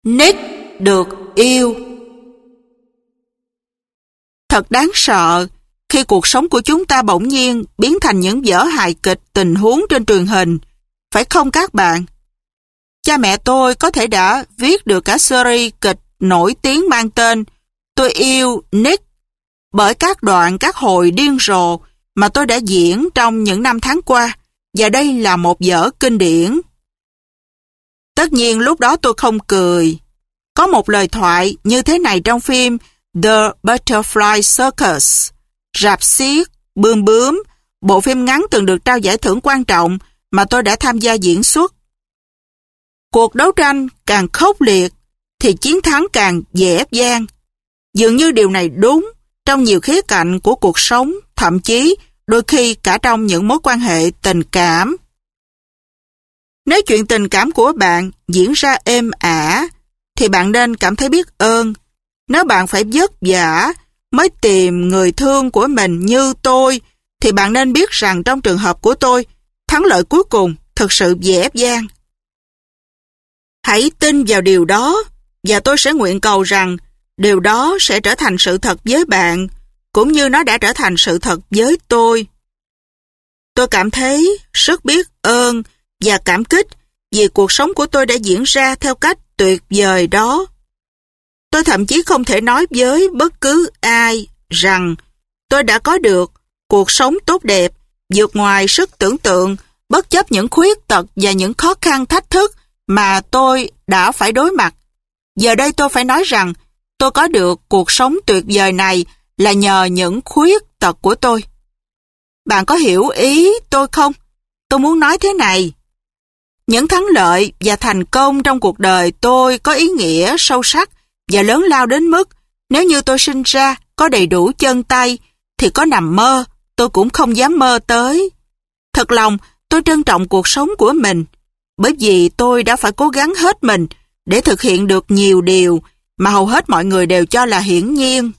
Nick được yêu. Thật đáng sợ khi cuộc sống của chúng ta bỗng nhiên biến thành những vở hài kịch tình huống trên truyền hình, phải không các bạn? Cha mẹ tôi có thể đã viết được cả series kịch nổi tiếng mang tên Tôi yêu Nick bởi các hồi điên rồ mà tôi đã diễn trong những năm tháng qua, và đây là một vở kinh điển. Tất nhiên lúc đó tôi không cười. Có một lời thoại như thế này trong phim The Butterfly Circus, rạp xiếc, bươm bướm, bộ phim ngắn từng được trao giải thưởng quan trọng mà tôi đã tham gia diễn xuất. Cuộc đấu tranh càng khốc liệt thì chiến thắng càng dễ dàng. Dường như điều này đúng trong nhiều khía cạnh của cuộc sống, thậm chí đôi khi cả trong những mối quan hệ tình cảm. Nếu chuyện tình cảm của bạn diễn ra êm ả, thì bạn nên cảm thấy biết ơn. Nếu bạn phải vất vả mới tìm người thương của mình như tôi, thì bạn nên biết rằng trong trường hợp của tôi, thắng lợi cuối cùng thực sự dễ dàng. Hãy tin vào điều đó, và tôi sẽ nguyện cầu rằng điều đó sẽ trở thành sự thật với bạn, cũng như nó đã trở thành sự thật với tôi. Tôi cảm thấy rất biết ơn và cảm kích vì cuộc sống của tôi đã diễn ra theo cách tuyệt vời đó. Tôi thậm chí không thể nói với bất cứ ai rằng tôi đã có được cuộc sống tốt đẹp, vượt ngoài sức tưởng tượng, bất chấp những khuyết tật và những khó khăn thách thức mà tôi đã phải đối mặt. Giờ đây tôi phải nói rằng tôi có được cuộc sống tuyệt vời này là nhờ những khuyết tật của tôi. Bạn có hiểu ý tôi không? Tôi muốn nói thế này. Những thắng lợi và thành công trong cuộc đời tôi có ý nghĩa sâu sắc và lớn lao đến mức nếu như tôi sinh ra có đầy đủ chân tay thì có nằm mơ tôi cũng không dám mơ tới. Thật lòng tôi trân trọng cuộc sống của mình bởi vì tôi đã phải cố gắng hết mình để thực hiện được nhiều điều mà hầu hết mọi người đều cho là hiển nhiên.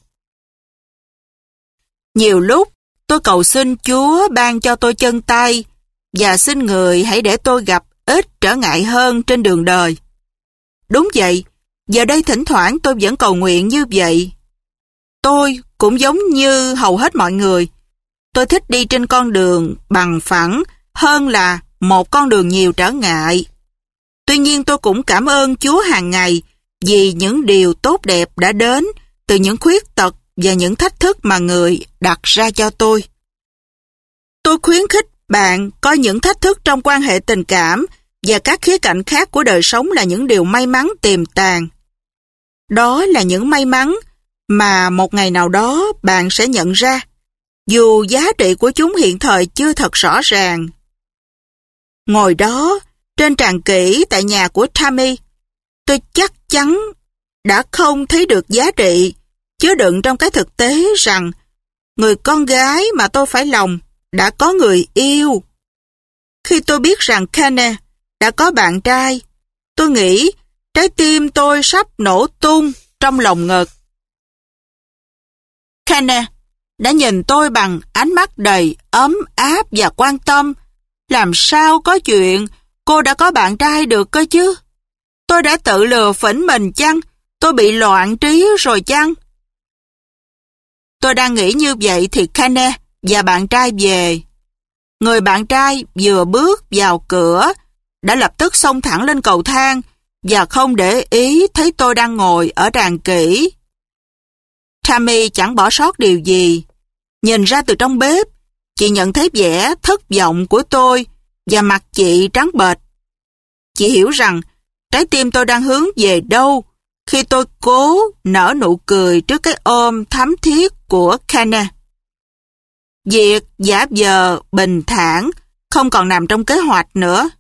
Nhiều lúc tôi cầu xin Chúa ban cho tôi chân tay và xin Người hãy để tôi gặp ít trở ngại hơn trên đường đời. Đúng vậy, giờ đây thỉnh thoảng tôi vẫn cầu nguyện như vậy. Tôi cũng giống như hầu hết mọi người. Tôi thích đi trên con đường bằng phẳng hơn là một con đường nhiều trở ngại. Tuy nhiên tôi cũng cảm ơn Chúa hàng ngày vì những điều tốt đẹp đã đến từ những khuyết tật và những thách thức mà Người đặt ra cho tôi. Tôi khuyến khích bạn coi những thách thức trong quan hệ tình cảm và các khía cạnh khác của đời sống là những điều may mắn tiềm tàng. Đó là những may mắn mà một ngày nào đó bạn sẽ nhận ra, dù giá trị của chúng hiện thời chưa thật rõ ràng. Ngồi đó, trên tràng kỹ tại nhà của Tammy, tôi chắc chắn đã không thấy được giá trị chứa đựng trong cái thực tế rằng người con gái mà tôi phải lòng đã có người yêu. Khi tôi biết rằng Kenneth đã có bạn trai, tôi nghĩ trái tim tôi sắp nổ tung trong lồng ngực. Kenneth đã nhìn tôi bằng ánh mắt đầy ấm áp và quan tâm. Làm sao có chuyện cô đã có bạn trai được cơ chứ? Tôi đã tự lừa phỉnh mình chăng? Tôi bị loạn trí rồi chăng? Tôi đang nghĩ như vậy thì Kenneth và bạn trai về. Người bạn trai vừa bước vào cửa đã lập tức xông thẳng lên cầu thang và không để ý thấy tôi đang ngồi ở tràng kỹ. Tammy chẳng bỏ sót điều gì. Nhìn ra từ trong bếp, chị nhận thấy vẻ thất vọng của tôi và mặt chị trắng bệch. Chị hiểu rằng trái tim tôi đang hướng về đâu khi tôi cố nở nụ cười trước cái ôm thắm thiết của Kenneth. Việc giả vờ bình thản không còn nằm trong kế hoạch nữa.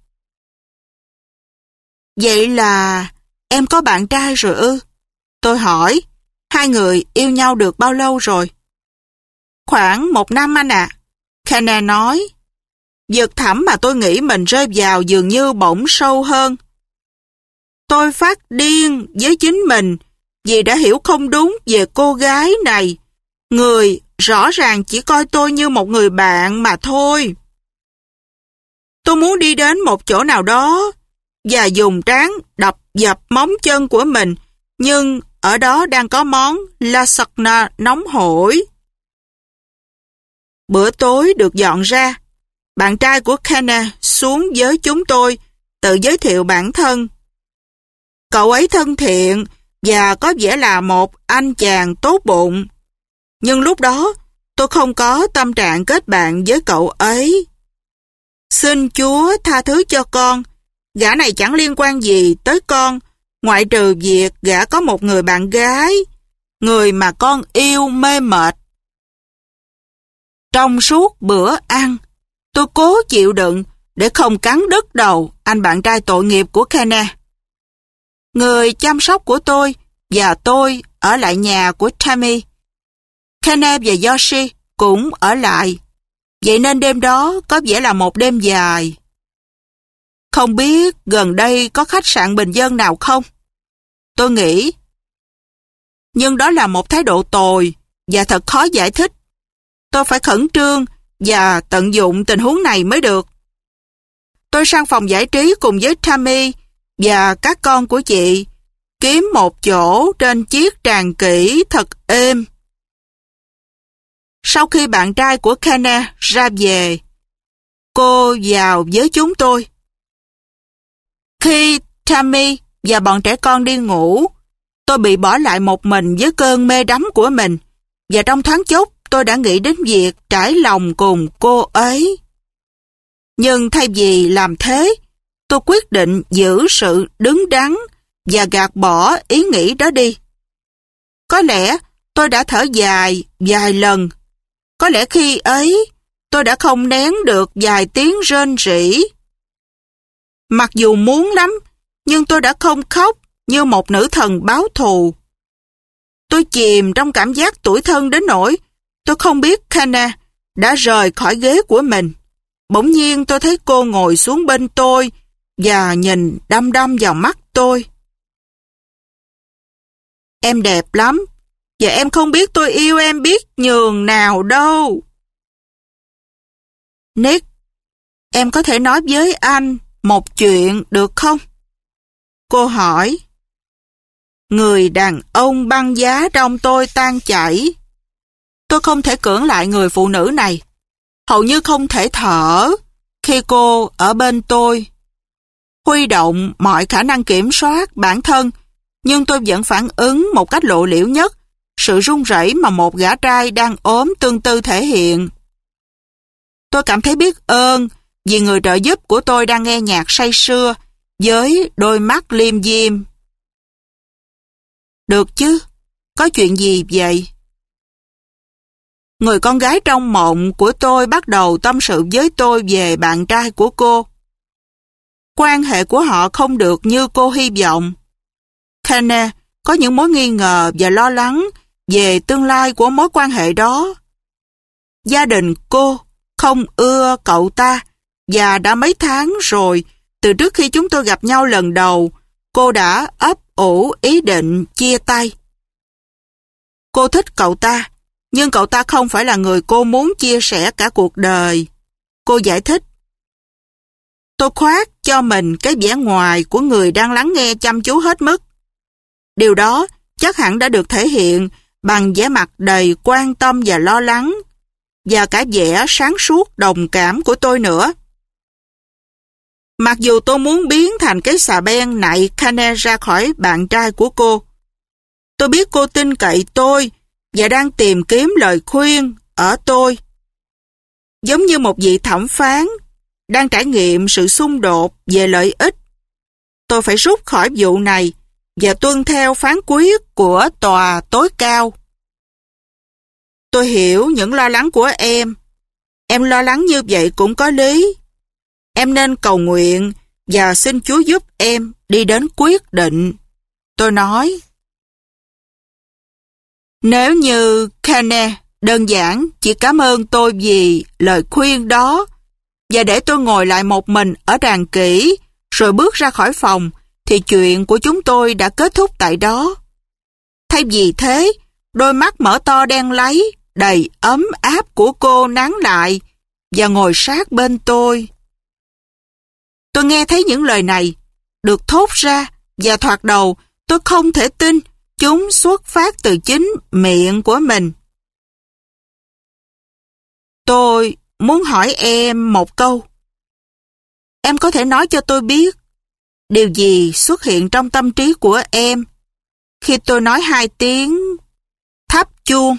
Vậy là em có bạn trai rồi ư? Tôi hỏi, hai người yêu nhau được bao lâu rồi? Khoảng 1 năm anh ạ. Kenneth nói. Vực thẳm mà tôi nghĩ mình rơi vào dường như bỗng sâu hơn. Tôi phát điên với chính mình vì đã hiểu không đúng về cô gái này. Người rõ ràng chỉ coi tôi như một người bạn mà thôi. Tôi muốn đi đến một chỗ nào đó và dùng trán đập dập móng chân của mình, nhưng ở đó đang có món lasagna nóng hổi. Bữa tối được dọn ra. Bạn trai của Kenneth xuống với chúng tôi, tự giới thiệu bản thân. Cậu ấy thân thiện và có vẻ là một anh chàng tốt bụng. Nhưng lúc đó, tôi không có tâm trạng kết bạn với cậu ấy. Xin Chúa tha thứ cho con. Gã này chẳng liên quan gì tới con, ngoại trừ việc gã có một người bạn gái, người mà con yêu mê mệt. Trong suốt bữa ăn, tôi cố chịu đựng để không cắn đứt đầu anh bạn trai tội nghiệp của Kenneth. Người chăm sóc của tôi và tôi ở lại nhà của Tammy. Kenneth và Yoshi cũng ở lại. Vậy nên đêm đó có vẻ là một đêm dài. Không biết gần đây có khách sạn bình dân nào không? Tôi nghĩ. Nhưng đó là một thái độ tồi và thật khó giải thích. Tôi phải khẩn trương và tận dụng tình huống này mới được. Tôi sang phòng giải trí cùng với Tammy và các con của chị, kiếm một chỗ trên chiếc tràng kỹ thật êm. Sau khi bạn trai của Kenneth ra về, cô vào với chúng tôi. Khi Tammy và bọn trẻ con đi ngủ, tôi bị bỏ lại một mình với cơn mê đắm của mình, và trong thoáng chốc tôi đã nghĩ đến việc trải lòng cùng cô ấy. Nhưng thay vì làm thế, tôi quyết định giữ sự đứng đắn và gạt bỏ ý nghĩ đó đi. Có lẽ tôi đã thở dài vài lần. Có lẽ khi ấy tôi đã không nén được vài tiếng rên rỉ. Mặc dù muốn lắm, nhưng tôi đã không khóc như một nữ thần báo thù. Tôi chìm trong cảm giác tủi thân đến nỗi tôi không biết Kenneth đã rời khỏi ghế của mình. Bỗng nhiên tôi thấy cô ngồi xuống bên tôi và nhìn đăm đăm vào mắt tôi. Em đẹp lắm, và em không biết tôi yêu em biết nhường nào đâu. Nick, em có thể nói với anh một chuyện được không? Cô hỏi. Người đàn ông băng giá trong tôi tan chảy. Tôi không thể cưỡng lại người phụ nữ này. Hầu như không thể thở khi cô ở bên tôi. Huy động mọi khả năng kiểm soát bản thân, nhưng tôi vẫn phản ứng một cách lộ liễu nhất sự run rẩy mà một gã trai đang ốm tương tư thể hiện. Tôi cảm thấy biết ơn vì người trợ giúp của tôi đang nghe nhạc say sưa với đôi mắt liêm diêm. Được chứ, có chuyện gì vậy? Người con gái trong mộng của tôi bắt đầu tâm sự với tôi về bạn trai của cô. Quan hệ của họ không được như cô hy vọng. Kenneth có những mối nghi ngờ và lo lắng về tương lai của mối quan hệ đó. Gia đình cô không ưa cậu ta, và đã mấy tháng rồi, từ trước khi chúng tôi gặp nhau lần đầu, cô đã ấp ủ ý định chia tay. Cô thích cậu ta, nhưng cậu ta không phải là người cô muốn chia sẻ cả cuộc đời. Cô giải thích. Tôi khoác cho mình cái vẻ ngoài của người đang lắng nghe chăm chú hết mức. Điều đó chắc hẳn đã được thể hiện bằng vẻ mặt đầy quan tâm và lo lắng, và cả vẻ sáng suốt đồng cảm của tôi nữa. Mặc dù tôi muốn biến thành cái xà beng nạy Kenneth ra khỏi bạn trai của cô, tôi biết cô tin cậy tôi và đang tìm kiếm lời khuyên ở tôi. Giống như một vị thẩm phán đang trải nghiệm sự xung đột về lợi ích, tôi phải rút khỏi vụ này và tuân theo phán quyết của tòa tối cao. Tôi hiểu những lo lắng của em. Em lo lắng như vậy cũng có lý. Em nên cầu nguyện và xin Chúa giúp em đi đến quyết định. Tôi nói. Nếu như Kenneth đơn giản chỉ cảm ơn tôi vì lời khuyên đó và để tôi ngồi lại một mình ở đàn kỹ rồi bước ra khỏi phòng, thì chuyện của chúng tôi đã kết thúc tại đó. Thay vì thế, đôi mắt mở to đen láy đầy ấm áp của cô nán lại và ngồi sát bên tôi. Tôi nghe thấy những lời này, được thốt ra, và thoạt đầu tôi không thể tin chúng xuất phát từ chính miệng của mình. Tôi muốn hỏi em một câu. Em có thể nói cho tôi biết điều gì xuất hiện trong tâm trí của em khi tôi nói 2 tiếng tháp chuông?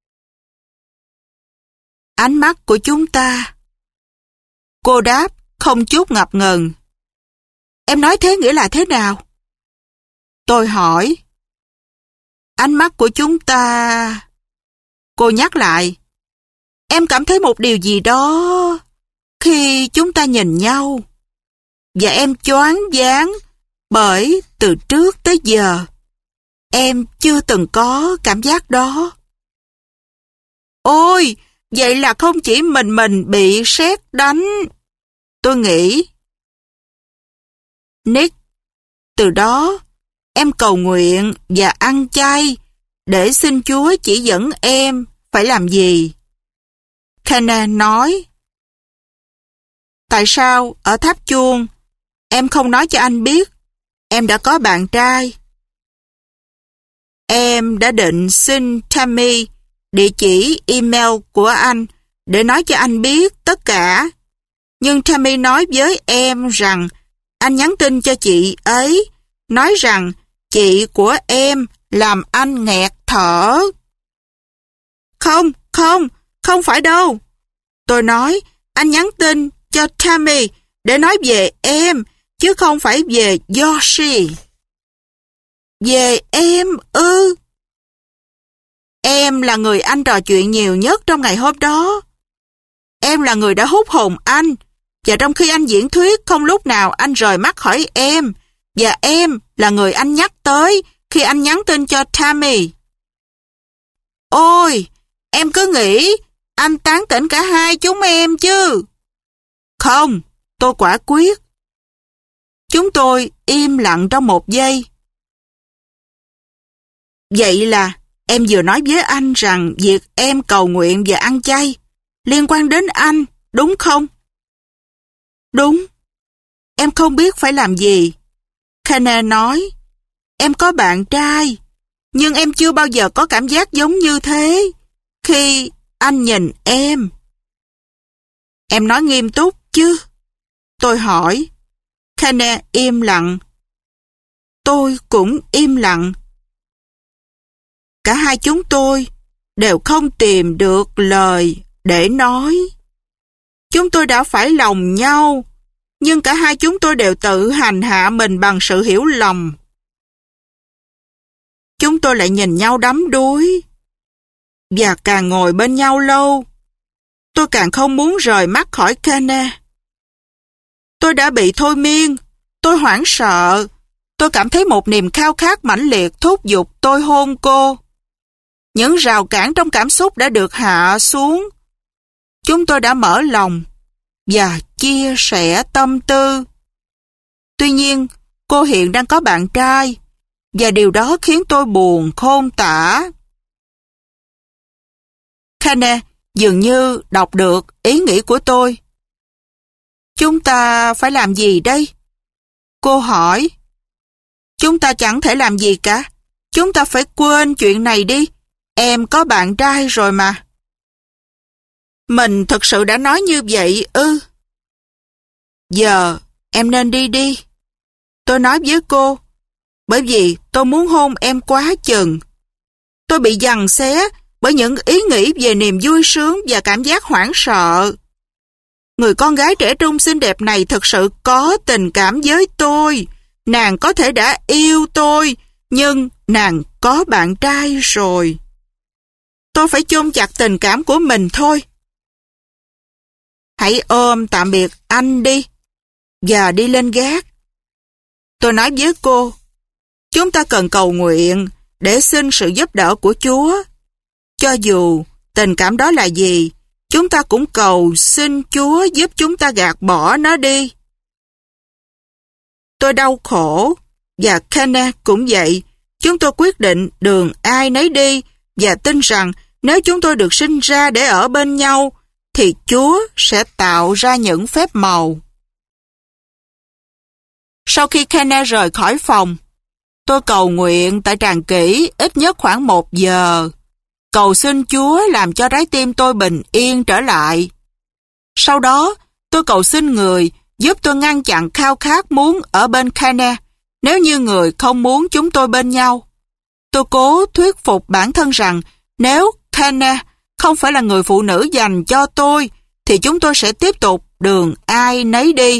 Ánh mắt của chúng ta. Cô đáp không chút ngập ngừng. Em nói thế nghĩa là thế nào? Tôi hỏi. Ánh mắt của chúng ta. Cô nhắc lại. Em cảm thấy một điều gì đó khi chúng ta nhìn nhau. Và em choáng váng bởi từ trước tới giờ em chưa từng có cảm giác đó. Ôi, vậy là không chỉ mình bị sét đánh. Tôi nghĩ. Nick, từ đó em cầu nguyện và ăn chay để xin Chúa chỉ dẫn em phải làm gì. Kenneth nói. Tại sao ở tháp chuông em không nói cho anh biết em đã có bạn trai? Em đã định xin Tammy địa chỉ email của anh để nói cho anh biết tất cả. Nhưng Tammy nói với em rằng anh nhắn tin cho chị ấy, nói rằng chị của em làm anh nghẹt thở. Không phải đâu. Tôi nói anh nhắn tin cho Tammy để nói về em, chứ không phải về Yoshi. Về em ư? Em là người anh trò chuyện nhiều nhất trong ngày hôm đó. Em là người đã hút hồn anh, và trong khi anh diễn thuyết không lúc nào anh rời mắt khỏi em, và em là người anh nhắc tới khi anh nhắn tin cho Tammy. Ôi, em cứ nghĩ anh tán tỉnh cả hai chúng em chứ. Không, tôi quả quyết. Chúng tôi im lặng trong một giây. Vậy là em vừa nói với anh rằng việc em cầu nguyện và ăn chay liên quan đến anh, đúng không? Đúng. Em không biết phải làm gì. Kenneth nói, em có bạn trai, nhưng em chưa bao giờ có cảm giác giống như thế khi anh nhìn em. Em nói nghiêm túc chứ? Tôi hỏi. Kenneth im lặng. Tôi cũng im lặng. Cả hai chúng tôi đều không tìm được lời để nói. Chúng tôi đã phải lòng nhau, nhưng cả hai chúng tôi đều tự hành hạ mình bằng sự hiểu lầm. Chúng tôi lại nhìn nhau đắm đuối. Và càng ngồi bên nhau lâu, tôi càng không muốn rời mắt khỏi Kenneth. Tôi đã bị thôi miên, tôi hoảng sợ, tôi cảm thấy một niềm khao khát mãnh liệt thúc giục tôi hôn cô. Những rào cản trong cảm xúc đã được hạ xuống. Chúng tôi đã mở lòng và chia sẻ tâm tư. Tuy nhiên, cô hiện đang có bạn trai, và điều đó khiến tôi buồn khôn tả. Kenneth dường như đọc được ý nghĩ của tôi. Chúng ta phải làm gì đây? Cô hỏi. Chúng ta chẳng thể làm gì cả. Chúng ta phải quên chuyện này đi. Em có bạn trai rồi mà. Mình thực sự đã nói như vậy ư? Giờ em nên đi đi. Tôi nói với cô, bởi vì tôi muốn hôn em quá chừng. Tôi bị giằng xé bởi những ý nghĩ về niềm vui sướng và cảm giác hoảng sợ. Người con gái trẻ trung xinh đẹp này thực sự có tình cảm với tôi. Nàng có thể đã yêu tôi, nhưng nàng có bạn trai rồi. Tôi phải chôn chặt tình cảm của mình thôi. Hãy ôm tạm biệt anh đi, và đi lên gác. Tôi nói với cô, chúng ta cần cầu nguyện để xin sự giúp đỡ của Chúa. Cho dù tình cảm đó là gì, chúng ta cũng cầu xin Chúa giúp chúng ta gạt bỏ nó đi. Tôi đau khổ, và Kenneth cũng vậy. Chúng tôi quyết định đường ai nấy đi, và tin rằng nếu chúng tôi được sinh ra để ở bên nhau, thì Chúa sẽ tạo ra những phép màu. Sau khi Kenneth rời khỏi phòng, tôi cầu nguyện tại tràng kỹ ít nhất khoảng 1 giờ, cầu xin Chúa làm cho trái tim tôi bình yên trở lại. Sau đó, tôi cầu xin người giúp tôi ngăn chặn khao khát muốn ở bên Kenneth nếu như người không muốn chúng tôi bên nhau. Tôi cố thuyết phục bản thân rằng nếu Kenneth không phải là người phụ nữ dành cho tôi, thì chúng tôi sẽ tiếp tục đường ai nấy đi.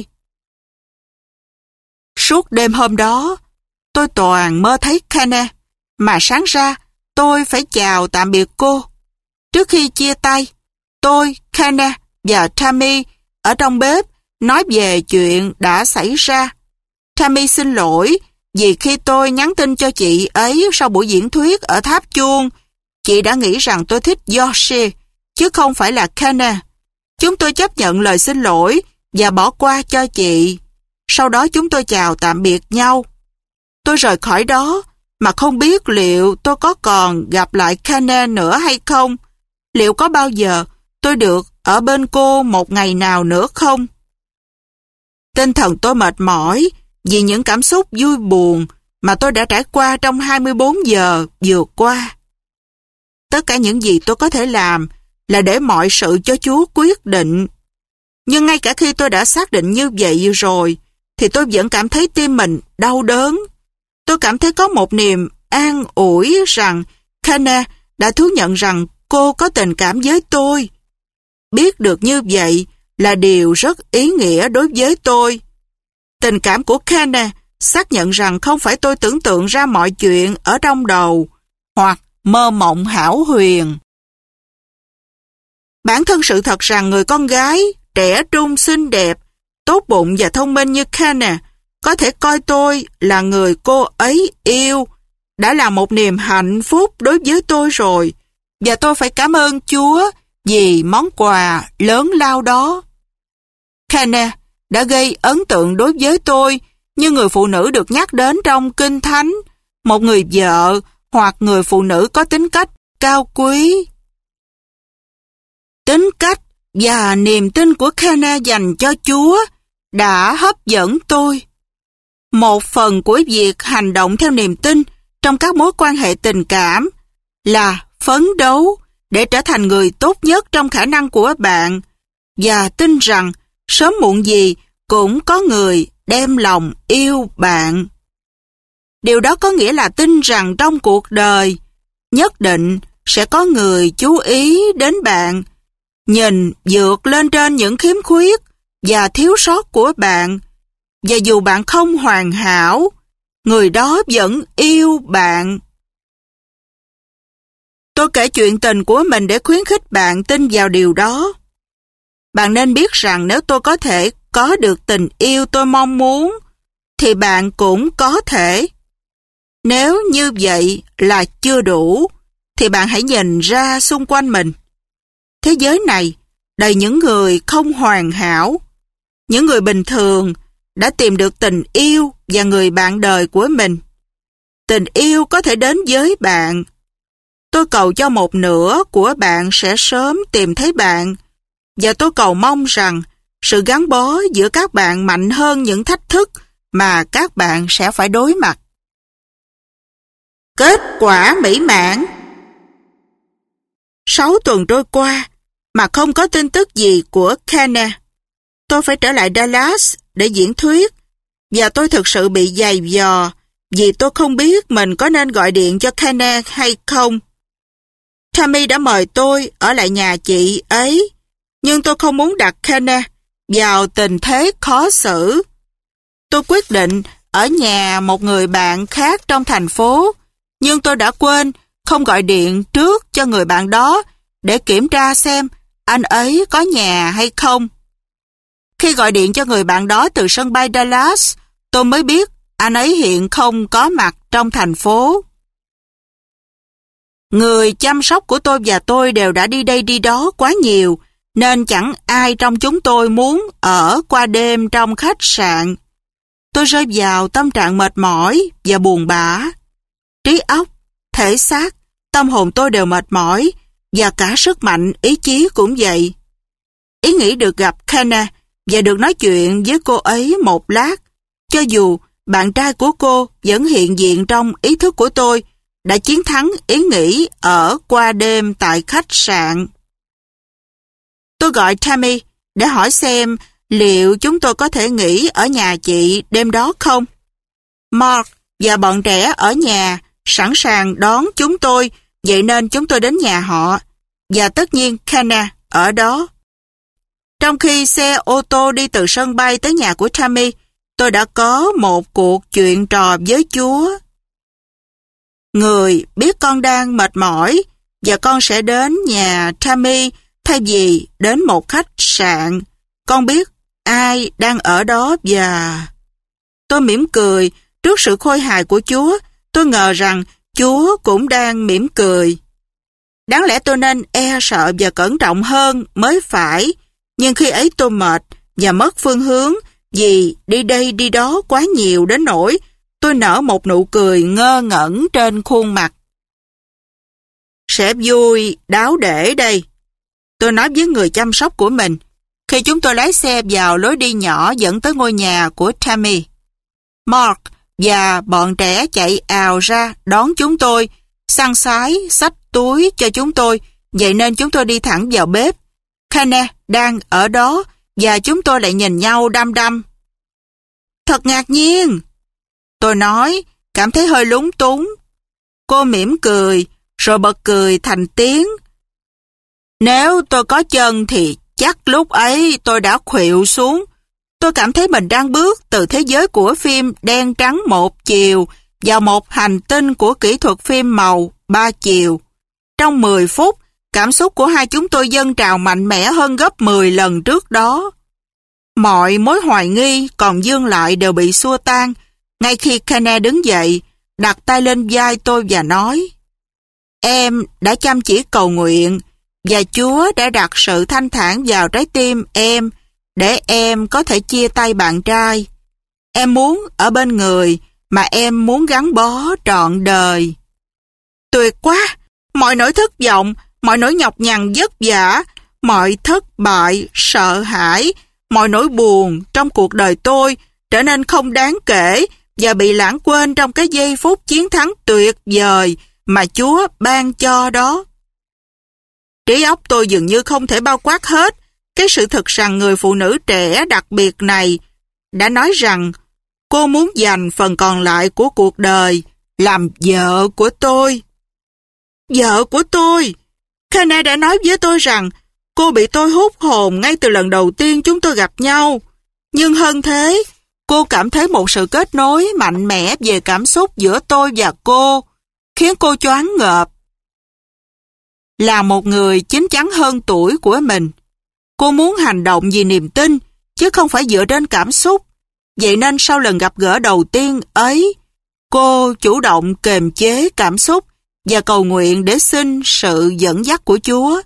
Suốt đêm hôm đó, tôi toàn mơ thấy Kenneth, mà sáng ra tôi phải chào tạm biệt cô. Trước khi chia tay, tôi, Kenneth và Tammy ở trong bếp nói về chuyện đã xảy ra. Tammy xin lỗi vì khi tôi nhắn tin cho chị ấy sau buổi diễn thuyết ở Tháp Chuông, chị đã nghĩ rằng tôi thích George, chứ không phải là Kenneth. Chúng tôi chấp nhận lời xin lỗi và bỏ qua cho chị. Sau đó chúng tôi chào tạm biệt nhau. Tôi rời khỏi đó mà không biết liệu tôi có còn gặp lại Kenneth nữa hay không. Liệu có bao giờ tôi được ở bên cô một ngày nào nữa không? Tinh thần tôi mệt mỏi vì những cảm xúc vui buồn mà tôi đã trải qua trong 24 giờ vừa qua. Tất cả những gì tôi có thể làm là để mọi sự cho Chúa quyết định. Nhưng ngay cả khi tôi đã xác định như vậy rồi, thì tôi vẫn cảm thấy tim mình đau đớn. Tôi cảm thấy có một niềm an ủi rằng Kenneth đã thú nhận rằng cô có tình cảm với tôi. Biết được như vậy là điều rất ý nghĩa đối với tôi. Tình cảm của Kenneth xác nhận rằng không phải tôi tưởng tượng ra mọi chuyện ở trong đầu hoặc mơ mộng hão huyền. Bản thân sự thật rằng người con gái trẻ trung xinh đẹp, tốt bụng và thông minh như Kenneth có thể coi tôi là người cô ấy yêu đã là một niềm hạnh phúc đối với tôi rồi, và tôi phải cảm ơn Chúa vì món quà lớn lao đó. Kenneth đã gây ấn tượng đối với tôi như người phụ nữ được nhắc đến trong Kinh Thánh, một người vợ hoặc người phụ nữ có tính cách cao quý. Tính cách và niềm tin của Kenneth dành cho Chúa đã hấp dẫn tôi. Một phần của việc hành động theo niềm tin trong các mối quan hệ tình cảm là phấn đấu để trở thành người tốt nhất trong khả năng của bạn và tin rằng sớm muộn gì cũng có người đem lòng yêu bạn. Điều đó có nghĩa là tin rằng trong cuộc đời nhất định sẽ có người chú ý đến bạn, nhìn vượt lên trên những khiếm khuyết và thiếu sót của bạn, và dù bạn không hoàn hảo, người đó vẫn yêu bạn. Tôi kể chuyện tình của mình để khuyến khích bạn tin vào điều đó. Bạn nên biết rằng nếu tôi có thể có được tình yêu tôi mong muốn, thì bạn cũng có thể. Nếu như vậy là chưa đủ, thì bạn hãy nhìn ra xung quanh mình. Thế giới này đầy những người không hoàn hảo. Những người bình thường đã tìm được tình yêu và người bạn đời của mình. Tình yêu có thể đến với bạn. Tôi cầu cho một nửa của bạn sẽ sớm tìm thấy bạn, và tôi cầu mong rằng sự gắn bó giữa các bạn mạnh hơn những thách thức mà các bạn sẽ phải đối mặt. Kết quả mỹ mãn. 6 tuần trôi qua mà không có tin tức gì của Kenneth. Tôi phải trở lại Dallas để diễn thuyết, và tôi thực sự bị giày vò vì tôi không biết mình có nên gọi điện cho Kenneth hay không. Tammy đã mời tôi ở lại nhà chị ấy, nhưng tôi không muốn đặt Kenneth vào tình thế khó xử. Tôi quyết định ở nhà một người bạn khác trong thành phố, nhưng tôi đã quên không gọi điện trước cho người bạn đó để kiểm tra xem anh ấy có nhà hay không. Khi gọi điện cho người bạn đó từ sân bay Dallas, tôi mới biết anh ấy hiện không có mặt trong thành phố. Người chăm sóc của tôi và tôi đều đã đi đây đi đó quá nhiều, nên chẳng ai trong chúng tôi muốn ở qua đêm trong khách sạn. Tôi rơi vào tâm trạng mệt mỏi và buồn bã. Trí óc, thể xác, tâm hồn tôi đều mệt mỏi, và cả sức mạnh ý chí cũng vậy. Ý nghĩ được gặp Kenneth và được nói chuyện với cô ấy một lát, cho dù bạn trai của cô vẫn hiện diện trong ý thức của tôi, đã chiến thắng ý nghĩ ở qua đêm tại khách sạn. Tôi gọi Tammy để hỏi xem liệu chúng tôi có thể nghỉ ở nhà chị đêm đó không. Mark và bọn trẻ ở nhà sẵn sàng đón chúng tôi, vậy nên chúng tôi đến nhà họ, và tất nhiên Kenna ở đó. Trong khi xe ô tô đi từ sân bay tới nhà của Tammy, tôi đã có một cuộc chuyện trò với Chúa. Người biết con đang mệt mỏi và con sẽ đến nhà Tammy thay vì đến một khách sạn. Con biết ai đang ở đó và... Tôi mỉm cười trước sự khôi hài của Chúa. Tôi ngờ rằng Chúa cũng đang mỉm cười. Đáng lẽ tôi nên e sợ và cẩn trọng hơn mới phải, nhưng khi ấy tôi mệt và mất phương hướng vì đi đây đi đó quá nhiều đến nỗi tôi nở một nụ cười ngơ ngẩn trên khuôn mặt. Sẽ vui đáo để đây, tôi nói với người chăm sóc của mình khi chúng tôi lái xe vào lối đi nhỏ dẫn tới ngôi nhà của Tammy. Mark và bọn trẻ chạy ào ra đón chúng tôi, săn sái xách túi cho chúng tôi, vậy nên chúng tôi đi thẳng vào bếp. Kenna đang ở đó và chúng tôi lại nhìn nhau đăm đăm. Thật ngạc nhiên, tôi nói, cảm thấy hơi lúng túng. Cô mỉm cười, rồi bật cười thành tiếng. Nếu tôi có chân thì chắc lúc ấy tôi đã khuỵu xuống. Tôi cảm thấy mình đang bước từ thế giới của phim đen trắng một chiều vào một hành tinh của kỹ thuật phim màu 3 chiều. Trong 10 phút, cảm xúc của hai chúng tôi dâng trào mạnh mẽ hơn gấp 10 lần trước đó. Mọi mối hoài nghi còn vương lại đều bị xua tan, ngay khi Kenna đứng dậy, đặt tay lên vai tôi và nói: Em đã chăm chỉ cầu nguyện, và Chúa đã đặt sự thanh thản vào trái tim em, để em có thể chia tay bạn trai. Em muốn ở bên người mà em muốn gắn bó trọn đời. Tuyệt quá! Mọi nỗi thất vọng, mọi nỗi nhọc nhằn vất vả, mọi thất bại, sợ hãi, mọi nỗi buồn trong cuộc đời tôi trở nên không đáng kể và bị lãng quên trong cái giây phút chiến thắng tuyệt vời mà Chúa ban cho đó. Trí óc tôi dường như không thể bao quát hết cái sự thật rằng người phụ nữ trẻ đặc biệt này đã nói rằng cô muốn dành phần còn lại của cuộc đời làm vợ của tôi. Vợ của tôi! Kenna đã nói với tôi rằng cô bị tôi hút hồn ngay từ lần đầu tiên chúng tôi gặp nhau. Nhưng hơn thế, cô cảm thấy một sự kết nối mạnh mẽ về cảm xúc giữa tôi và cô, khiến cô choáng ngợp. Là một người chín chắn hơn tuổi của mình, cô muốn hành động vì niềm tin, chứ không phải dựa trên cảm xúc. Vậy nên sau lần gặp gỡ đầu tiên ấy, cô chủ động kềm chế cảm xúc và cầu nguyện để xin sự dẫn dắt của Chúa.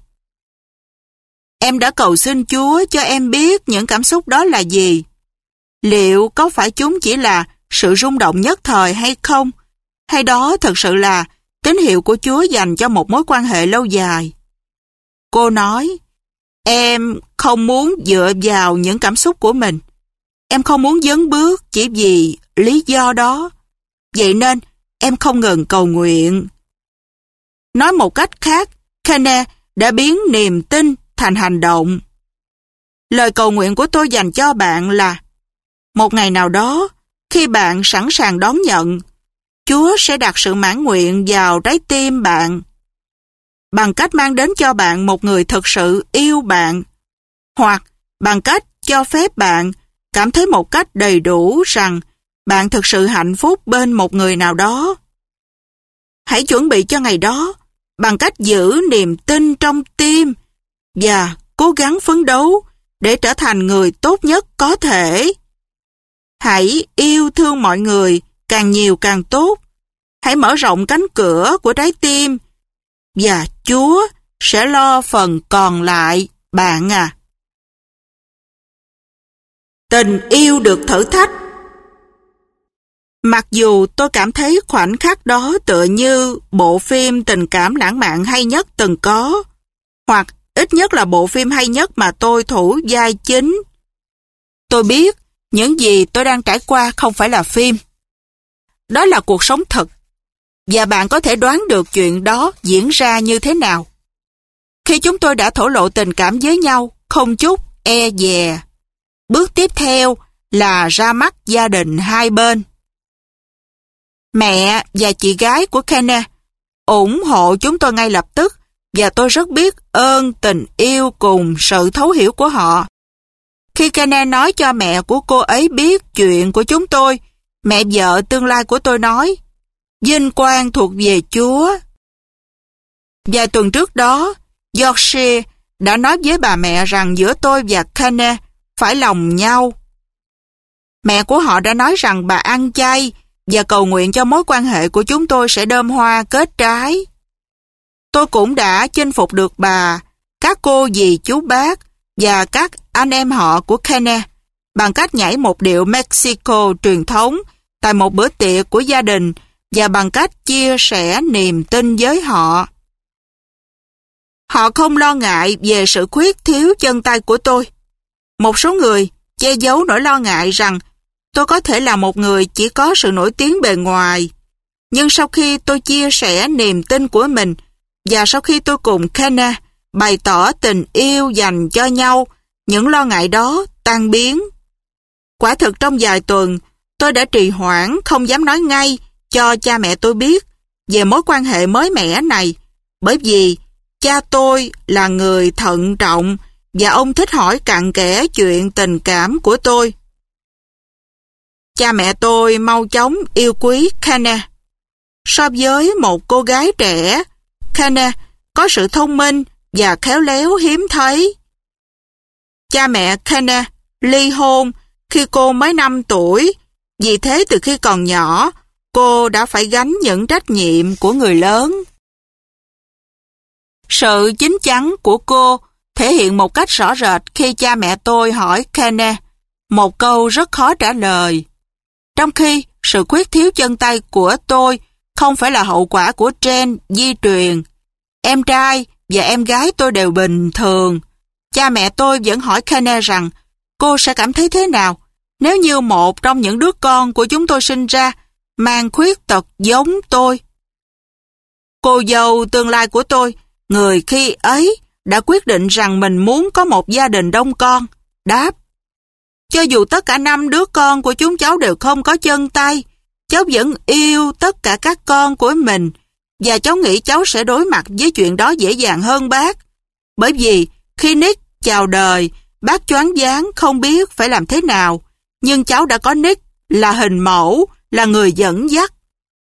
Em đã cầu xin Chúa cho em biết những cảm xúc đó là gì. Liệu có phải chúng chỉ là sự rung động nhất thời hay không? Hay đó thật sự là tín hiệu của Chúa dành cho một mối quan hệ lâu dài? Cô nói, em không muốn dựa vào những cảm xúc của mình. Em không muốn dấn bước chỉ vì lý do đó. Vậy nên em không ngừng cầu nguyện. Nói một cách khác, Kenna đã biến niềm tin thành hành động. Lời cầu nguyện của tôi dành cho bạn là: một ngày nào đó, khi bạn sẵn sàng đón nhận, Chúa sẽ đặt sự mãn nguyện vào trái tim bạn bằng cách mang đến cho bạn một người thực sự yêu bạn, hoặc bằng cách cho phép bạn cảm thấy một cách đầy đủ rằng bạn thực sự hạnh phúc bên một người nào đó. Hãy chuẩn bị cho ngày đó bằng cách giữ niềm tin trong tim và cố gắng phấn đấu để trở thành người tốt nhất có thể. Hãy yêu thương mọi người càng nhiều càng tốt. Hãy mở rộng cánh cửa của trái tim và Chúa sẽ lo phần còn lại bạn à. Tình yêu được thử thách. Mặc dù tôi cảm thấy khoảnh khắc đó tựa như bộ phim tình cảm lãng mạn hay nhất từng có, hoặc ít nhất là bộ phim hay nhất mà tôi thủ vai chính. Tôi biết những gì tôi đang trải qua không phải là phim, Đó là cuộc sống thật. Và bạn có thể đoán được chuyện đó diễn ra như thế nào. Khi chúng tôi đã thổ lộ tình cảm với nhau, không chút e dè. Bước tiếp theo là ra mắt gia đình hai bên. Mẹ và chị gái của Kenneth ủng hộ chúng tôi ngay lập tức và tôi rất biết ơn tình yêu cùng sự thấu hiểu của họ. Khi Kenneth nói cho mẹ của cô ấy biết chuyện của chúng tôi, mẹ vợ tương lai của tôi nói, vinh quang thuộc về Chúa. Vài tuần trước đó, Yorkshire đã nói với bà mẹ rằng giữa tôi và Kenneth phải lòng nhau. Mẹ của họ đã nói rằng bà ăn chay và cầu nguyện cho mối quan hệ của chúng tôi sẽ đơm hoa kết trái. Tôi cũng đã chinh phục được bà, các cô dì chú bác và các anh em họ của Kenneth bằng cách nhảy một điệu Mexico truyền thống tại một bữa tiệc của gia đình và bằng cách chia sẻ niềm tin với họ. Họ không lo ngại về sự khuyết thiếu chân tay của tôi. Một số người che giấu nỗi lo ngại rằng tôi có thể là một người chỉ có sự nổi tiếng bề ngoài. Nhưng sau khi tôi chia sẻ niềm tin của mình và sau khi tôi cùng Kenneth bày tỏ tình yêu dành cho nhau, những lo ngại đó tan biến. Quả thực trong vài tuần, tôi đã trì hoãn không dám nói ngay cho cha mẹ tôi biết về mối quan hệ mới mẻ này, bởi vì cha tôi là người thận trọng và ông thích hỏi cặn kẽ chuyện tình cảm của tôi. Cha mẹ tôi mau chóng yêu quý Kenneth. So với một cô gái trẻ, Kenneth có sự thông minh và khéo léo hiếm thấy. Cha mẹ Kenneth ly hôn khi cô mới 5 tuổi, vì thế từ khi còn nhỏ, cô đã phải gánh những trách nhiệm của người lớn. Sự chín chắn của cô thể hiện một cách rõ rệt khi cha mẹ tôi hỏi Kenneth một câu rất khó trả lời. Trong khi sự khuyết thiếu chân tay của tôi không phải là hậu quả của gen di truyền, em trai và em gái tôi đều bình thường. Cha mẹ tôi vẫn hỏi Kenneth rằng cô sẽ cảm thấy thế nào nếu như một trong những đứa con của chúng tôi sinh ra mang khuyết tật giống tôi. Cô dâu tương lai của tôi, người khi ấy đã quyết định rằng mình muốn có một gia đình đông con, đáp: cho dù tất cả 5 đứa con của chúng cháu đều không có chân tay, cháu vẫn yêu tất cả các con của mình và cháu nghĩ cháu sẽ đối mặt với chuyện đó dễ dàng hơn bác. Bởi vì khi Nick chào đời, bác choáng váng không biết phải làm thế nào, nhưng cháu đã có Nick là hình mẫu, là người dẫn dắt.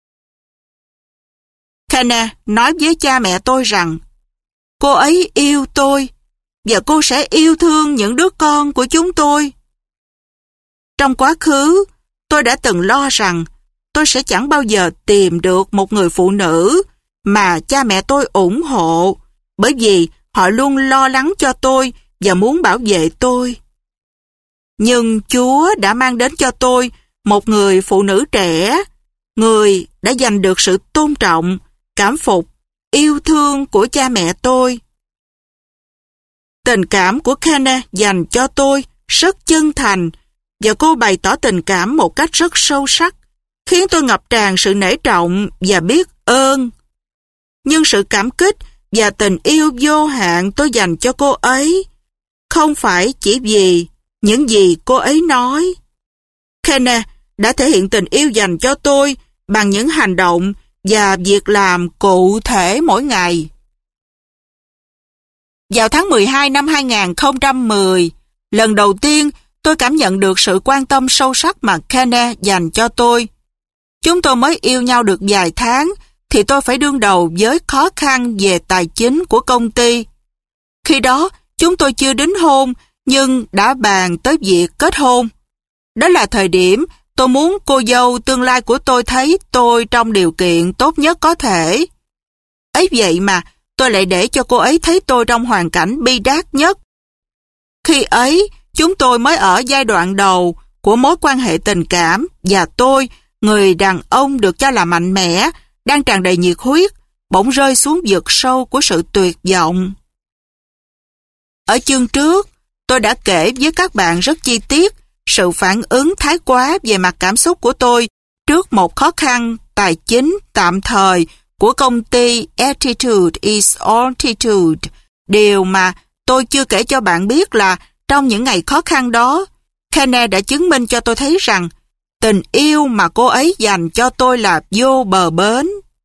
Kenneth nói với cha mẹ tôi rằng cô ấy yêu tôi và cô sẽ yêu thương những đứa con của chúng tôi. Trong quá khứ, tôi đã từng lo rằng tôi sẽ chẳng bao giờ tìm được một người phụ nữ mà cha mẹ tôi ủng hộ, bởi vì họ luôn lo lắng cho tôi và muốn bảo vệ tôi. Nhưng Chúa đã mang đến cho tôi một người phụ nữ trẻ, người đã giành được sự tôn trọng, cảm phục, yêu thương của cha mẹ tôi. Tình cảm của Kenneth dành cho tôi rất chân thành và cô bày tỏ tình cảm một cách rất sâu sắc, khiến tôi ngập tràn sự nể trọng và biết ơn. Nhưng sự cảm kích và tình yêu vô hạn tôi dành cho cô ấy không phải chỉ vì những gì cô ấy nói. Kenneth đã thể hiện tình yêu dành cho tôi bằng những hành động và việc làm cụ thể mỗi ngày. Vào tháng 12 năm 2010, lần đầu tiên tôi cảm nhận được sự quan tâm sâu sắc mà Kenneth dành cho tôi. Chúng tôi mới yêu nhau được vài tháng thì tôi phải đương đầu với khó khăn về tài chính của công ty. Khi đó, chúng tôi chưa đính hôn nhưng đã bàn tới việc kết hôn. Đó là thời điểm tôi muốn cô dâu tương lai của tôi thấy tôi trong điều kiện tốt nhất có thể. Ấy vậy mà tôi lại để cho cô ấy thấy tôi trong hoàn cảnh bi đát nhất. Khi ấy, chúng tôi mới ở giai đoạn đầu của mối quan hệ tình cảm và tôi, người đàn ông được cho là mạnh mẽ, đang tràn đầy nhiệt huyết, bỗng rơi xuống vực sâu của sự tuyệt vọng. Ở chương trước, tôi đã kể với các bạn rất chi tiết sự phản ứng thái quá về mặt cảm xúc của tôi trước một khó khăn tài chính tạm thời của công ty Attitude is Altitude. Điều mà tôi chưa kể cho bạn biết là trong những ngày khó khăn đó, Kenneth đã chứng minh cho tôi thấy rằng tình yêu mà cô ấy dành cho tôi là vô bờ bến.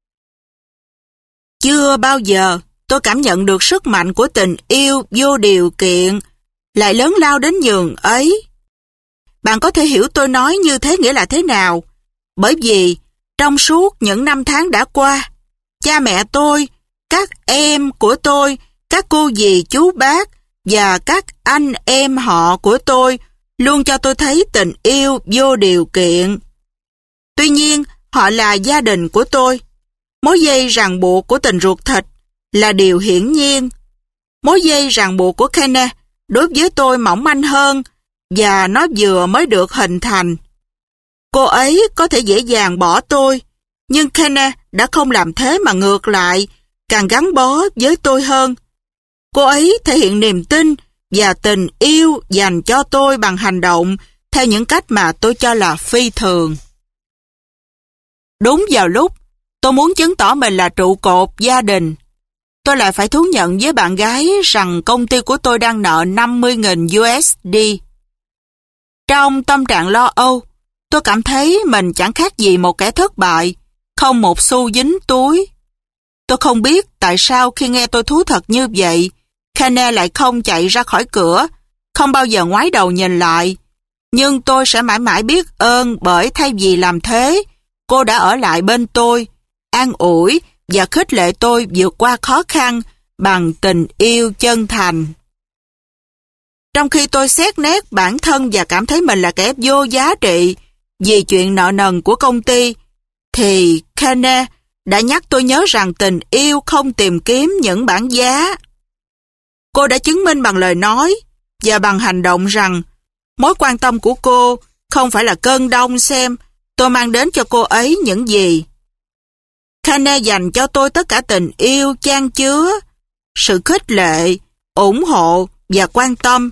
Chưa bao giờ tôi cảm nhận được sức mạnh của tình yêu vô điều kiện lại lớn lao đến nhường ấy. Bạn có thể hiểu tôi nói như thế nghĩa là thế nào, bởi vì trong suốt những năm tháng đã qua, cha mẹ tôi, các em của tôi, các cô dì chú bác và các anh em họ của tôi luôn cho tôi thấy tình yêu vô điều kiện. Tuy nhiên, họ là gia đình của tôi. Mối dây ràng buộc của tình ruột thịt là điều hiển nhiên. Mối dây ràng buộc của Kenneth đối với tôi mỏng manh hơn và nó vừa mới được hình thành. Cô ấy có thể dễ dàng bỏ tôi, nhưng Kenneth đã không làm thế mà ngược lại, càng gắn bó với tôi hơn. Cô ấy thể hiện niềm tin và tình yêu dành cho tôi bằng hành động theo những cách mà tôi cho là phi thường. Đúng vào lúc tôi muốn chứng tỏ mình là trụ cột gia đình, tôi lại phải thú nhận với bạn gái rằng công ty của tôi đang nợ 50.000 USD. Trong tâm trạng lo âu, tôi cảm thấy mình chẳng khác gì một kẻ thất bại, không một xu dính túi. Tôi không biết tại sao khi nghe tôi thú thật như vậy, Kenneth lại không chạy ra khỏi cửa, không bao giờ ngoái đầu nhìn lại. Nhưng tôi sẽ mãi mãi biết ơn bởi thay vì làm thế, cô đã ở lại bên tôi, an ủi và khích lệ tôi vượt qua khó khăn bằng tình yêu chân thành. Trong khi tôi xét nét bản thân và cảm thấy mình là kẻ vô giá trị vì chuyện nợ nần của công ty, thì Kenneth đã nhắc tôi nhớ rằng tình yêu không tìm kiếm những bảng giá. Cô đã chứng minh bằng lời nói và bằng hành động rằng mối quan tâm của cô không phải là cơn đong xem tôi mang đến cho cô ấy những gì. Kenneth dành cho tôi tất cả tình yêu chan chứa, sự khích lệ, ủng hộ và quan tâm.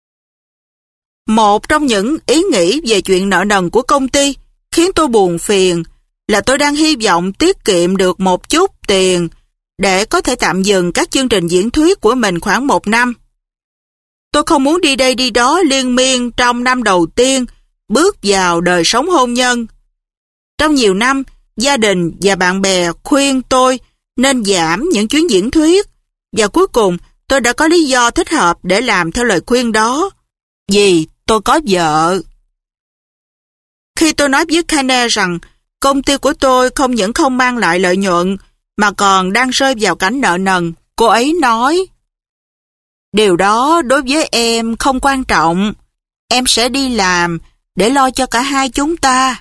Một trong những ý nghĩ về chuyện nợ nần của công ty khiến tôi buồn phiền là tôi đang hy vọng tiết kiệm được một chút tiền để có thể tạm dừng các chương trình diễn thuyết của mình khoảng 1 năm. Tôi không muốn đi đây đi đó liên miên trong năm đầu tiên bước vào đời sống hôn nhân. Trong nhiều năm, gia đình và bạn bè khuyên tôi nên giảm những chuyến diễn thuyết, và cuối cùng tôi đã có lý do thích hợp để làm theo lời khuyên đó, vì tôi có vợ. Khi tôi nói với Kenneth rằng công ty của tôi không những không mang lại lợi nhuận mà còn đang rơi vào cảnh nợ nần, cô ấy nói: "Điều đó đối với em không quan trọng. Em sẽ đi làm để lo cho cả hai chúng ta."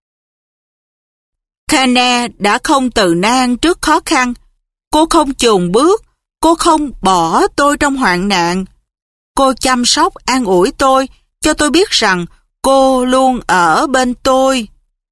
Kenneth đã không từ nan trước khó khăn. Cô không chùn bước, cô không bỏ tôi trong hoạn nạn. Cô chăm sóc an ủi tôi, cho tôi biết rằng cô luôn ở bên tôi.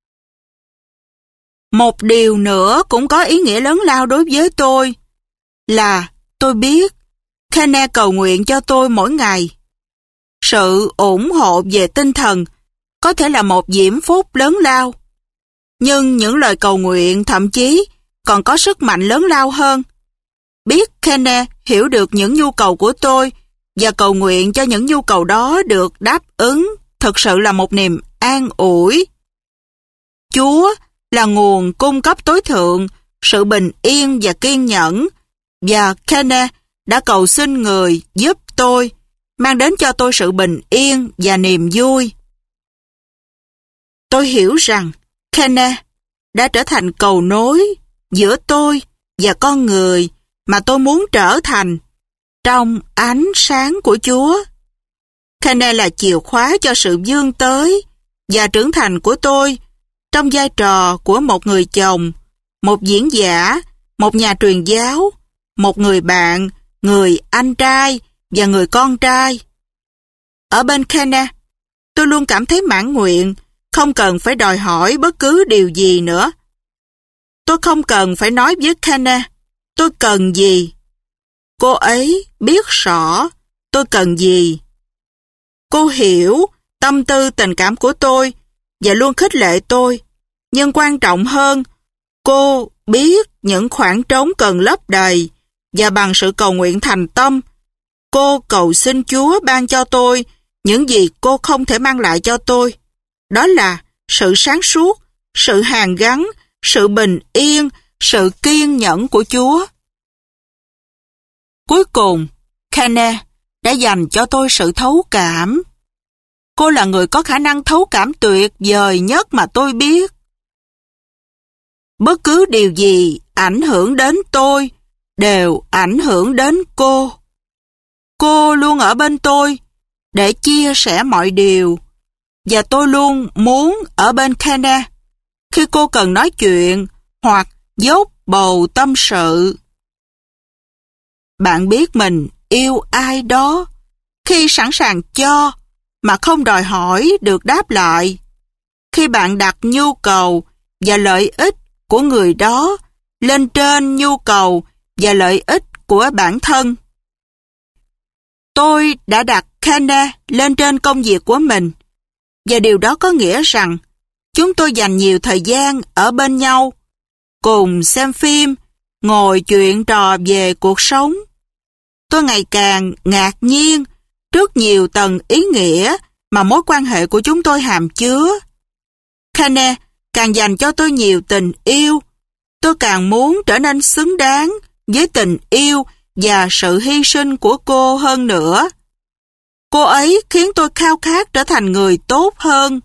Một điều nữa cũng có ý nghĩa lớn lao đối với tôi, là tôi biết Kenneth cầu nguyện cho tôi mỗi ngày. Sự ủng hộ về tinh thần có thể là một diễm phúc lớn lao, nhưng những lời cầu nguyện thậm chí còn có sức mạnh lớn lao hơn. Biết Kenneth hiểu được những nhu cầu của tôi và cầu nguyện cho những nhu cầu đó được đáp ứng thực sự là một niềm an ủi. Chúa là nguồn cung cấp tối thượng, sự bình yên và kiên nhẫn, và Kenneth đã cầu xin người giúp tôi, mang đến cho tôi sự bình yên và niềm vui. Tôi hiểu rằng Kenneth đã trở thành cầu nối giữa tôi và con người mà tôi muốn trở thành trong ánh sáng của Chúa. Kenneth là chìa khóa cho sự vươn tới và trưởng thành của tôi trong vai trò của một người chồng, một diễn giả, một nhà truyền giáo, một người bạn, người anh trai và người con trai. Ở bên Kenneth, tôi luôn cảm thấy mãn nguyện, không cần phải đòi hỏi bất cứ điều gì nữa. Tôi không cần phải nói với Kenneth tôi cần gì. Cô ấy biết rõ tôi cần gì. Cô hiểu tâm tư tình cảm của tôi và luôn khích lệ tôi. Nhưng quan trọng hơn, cô biết những khoảng trống cần lấp đầy và bằng sự cầu nguyện thành tâm, cô cầu xin Chúa ban cho tôi những gì cô không thể mang lại cho tôi. Đó là sự sáng suốt, sự hàn gắn, sự bình yên, sự kiên nhẫn của Chúa. Cuối cùng, Kenneth đã dành cho tôi sự thấu cảm. Cô là người có khả năng thấu cảm tuyệt vời nhất mà tôi biết. Bất cứ điều gì ảnh hưởng đến tôi đều ảnh hưởng đến cô. Cô luôn ở bên tôi để chia sẻ mọi điều, và tôi luôn muốn ở bên Kenneth khi cô cần nói chuyện hoặc dốc bầu tâm sự. Bạn biết mình yêu ai đó khi sẵn sàng cho mà không đòi hỏi được đáp lại, khi bạn đặt nhu cầu và lợi ích của người đó lên trên nhu cầu và lợi ích của bản thân. Tôi đã đặt Kenneth lên trên công việc của mình, và điều đó có nghĩa rằng chúng tôi dành nhiều thời gian ở bên nhau, cùng xem phim, ngồi chuyện trò về cuộc sống. Tôi ngày càng ngạc nhiên trước nhiều tầng ý nghĩa mà mối quan hệ của chúng tôi hàm chứa. Kenneth càng dành cho tôi nhiều tình yêu, tôi càng muốn trở nên xứng đáng với tình yêu và sự hy sinh của cô hơn nữa. Cô ấy khiến tôi khao khát trở thành người tốt hơn.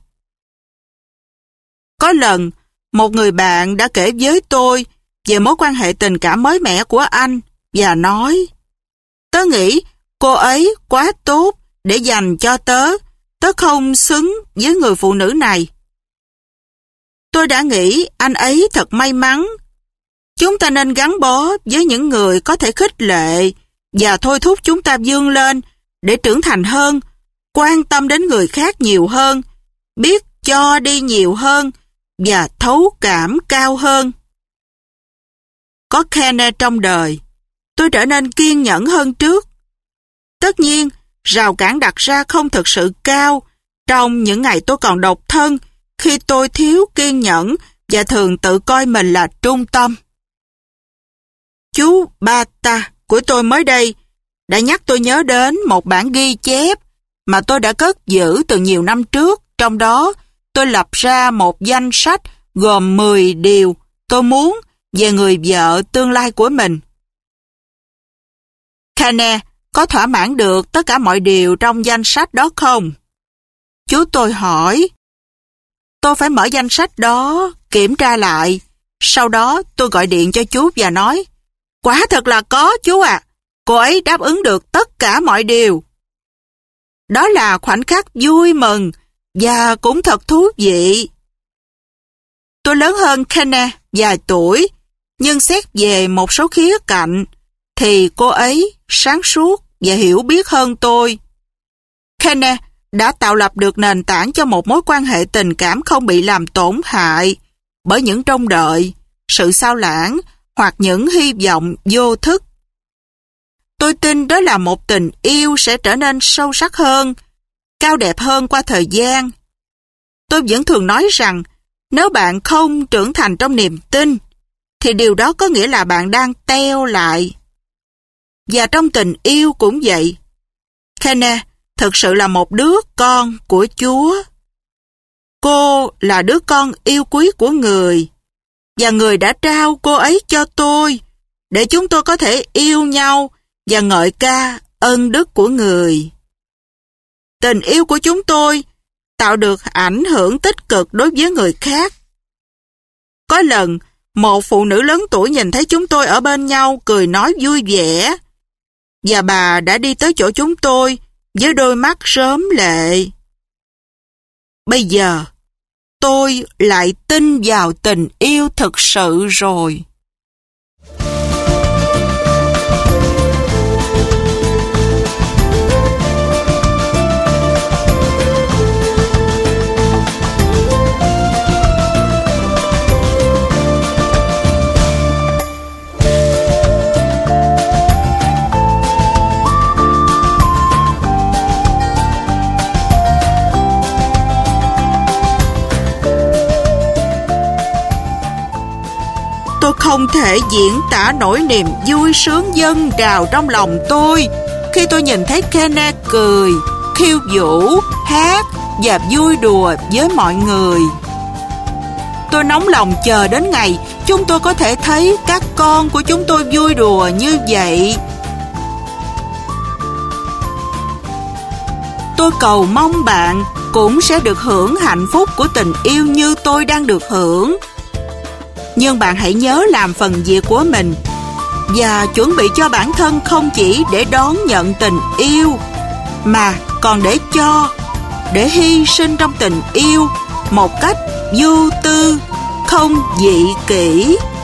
Có lần, một người bạn đã kể với tôi về mối quan hệ tình cảm mới mẻ của anh và nói: "Tớ nghĩ cô ấy quá tốt để dành cho tớ, tớ không xứng với người phụ nữ này." Tôi đã nghĩ anh ấy thật may mắn. Chúng ta nên gắn bó với những người có thể khích lệ và thôi thúc chúng ta vươn lên để trưởng thành hơn, quan tâm đến người khác nhiều hơn, biết cho đi nhiều hơn và thấu cảm cao hơn. Có Kenneth trong đời, tôi trở nên kiên nhẫn hơn trước. Tất nhiên, rào cản đặt ra không thực sự cao trong những ngày tôi còn độc thân, khi tôi thiếu kiên nhẫn và thường tự coi mình là trung tâm. Chú Bata của tôi mới đây đã nhắc tôi nhớ đến một bản ghi chép mà tôi đã cất giữ từ nhiều năm trước. Trong đó, tôi lập ra một danh sách gồm 10 điều tôi muốn về người vợ tương lai của mình. Kenneth có thỏa mãn được tất cả mọi điều trong danh sách đó không? Chú tôi hỏi. Tôi phải mở danh sách đó, kiểm tra lại. Sau đó tôi gọi điện cho chú và nói: "Quả thật là có chú ạ, cô ấy đáp ứng được tất cả mọi điều." Đó là khoảnh khắc vui mừng và cũng thật thú vị. Tôi lớn hơn Kenneth vài tuổi, nhưng xét về một số khía cạnh thì cô ấy sáng suốt và hiểu biết hơn tôi. Kenneth đã tạo lập được nền tảng cho một mối quan hệ tình cảm không bị làm tổn hại bởi những trông đợi, sự sao lãng hoặc những hy vọng vô thức. Tôi tin đó là một tình yêu sẽ trở nên sâu sắc hơn, cao đẹp hơn qua thời gian. Tôi vẫn thường nói rằng nếu bạn không trưởng thành trong niềm tin, thì điều đó có nghĩa là bạn đang teo lại. Và trong tình yêu cũng vậy. Kenneth thực sự là một đứa con của Chúa. Cô là đứa con yêu quý của người, và người đã trao cô ấy cho tôi để chúng tôi có thể yêu nhau và ngợi ca ân đức của người. Tình yêu của chúng tôi tạo được ảnh hưởng tích cực đối với người khác. Có lần, một phụ nữ lớn tuổi nhìn thấy chúng tôi ở bên nhau cười nói vui vẻ, và bà đã đi tới chỗ chúng tôi với đôi mắt rớm lệ. Bây giờ, tôi lại tin vào tình yêu thực sự rồi. Tôi không thể diễn tả nỗi niềm vui sướng dâng trào trong lòng tôi khi tôi nhìn thấy Kenneth cười, khiêu vũ, hát và vui đùa với mọi người. Tôi nóng lòng chờ đến ngày chúng tôi có thể thấy các con của chúng tôi vui đùa như vậy. Tôi cầu mong bạn cũng sẽ được hưởng hạnh phúc của tình yêu như tôi đang được hưởng. Nhưng bạn hãy nhớ làm phần việc của mình và chuẩn bị cho bản thân không chỉ để đón nhận tình yêu mà còn để cho, để hy sinh trong tình yêu một cách vô tư, không dị kỷ.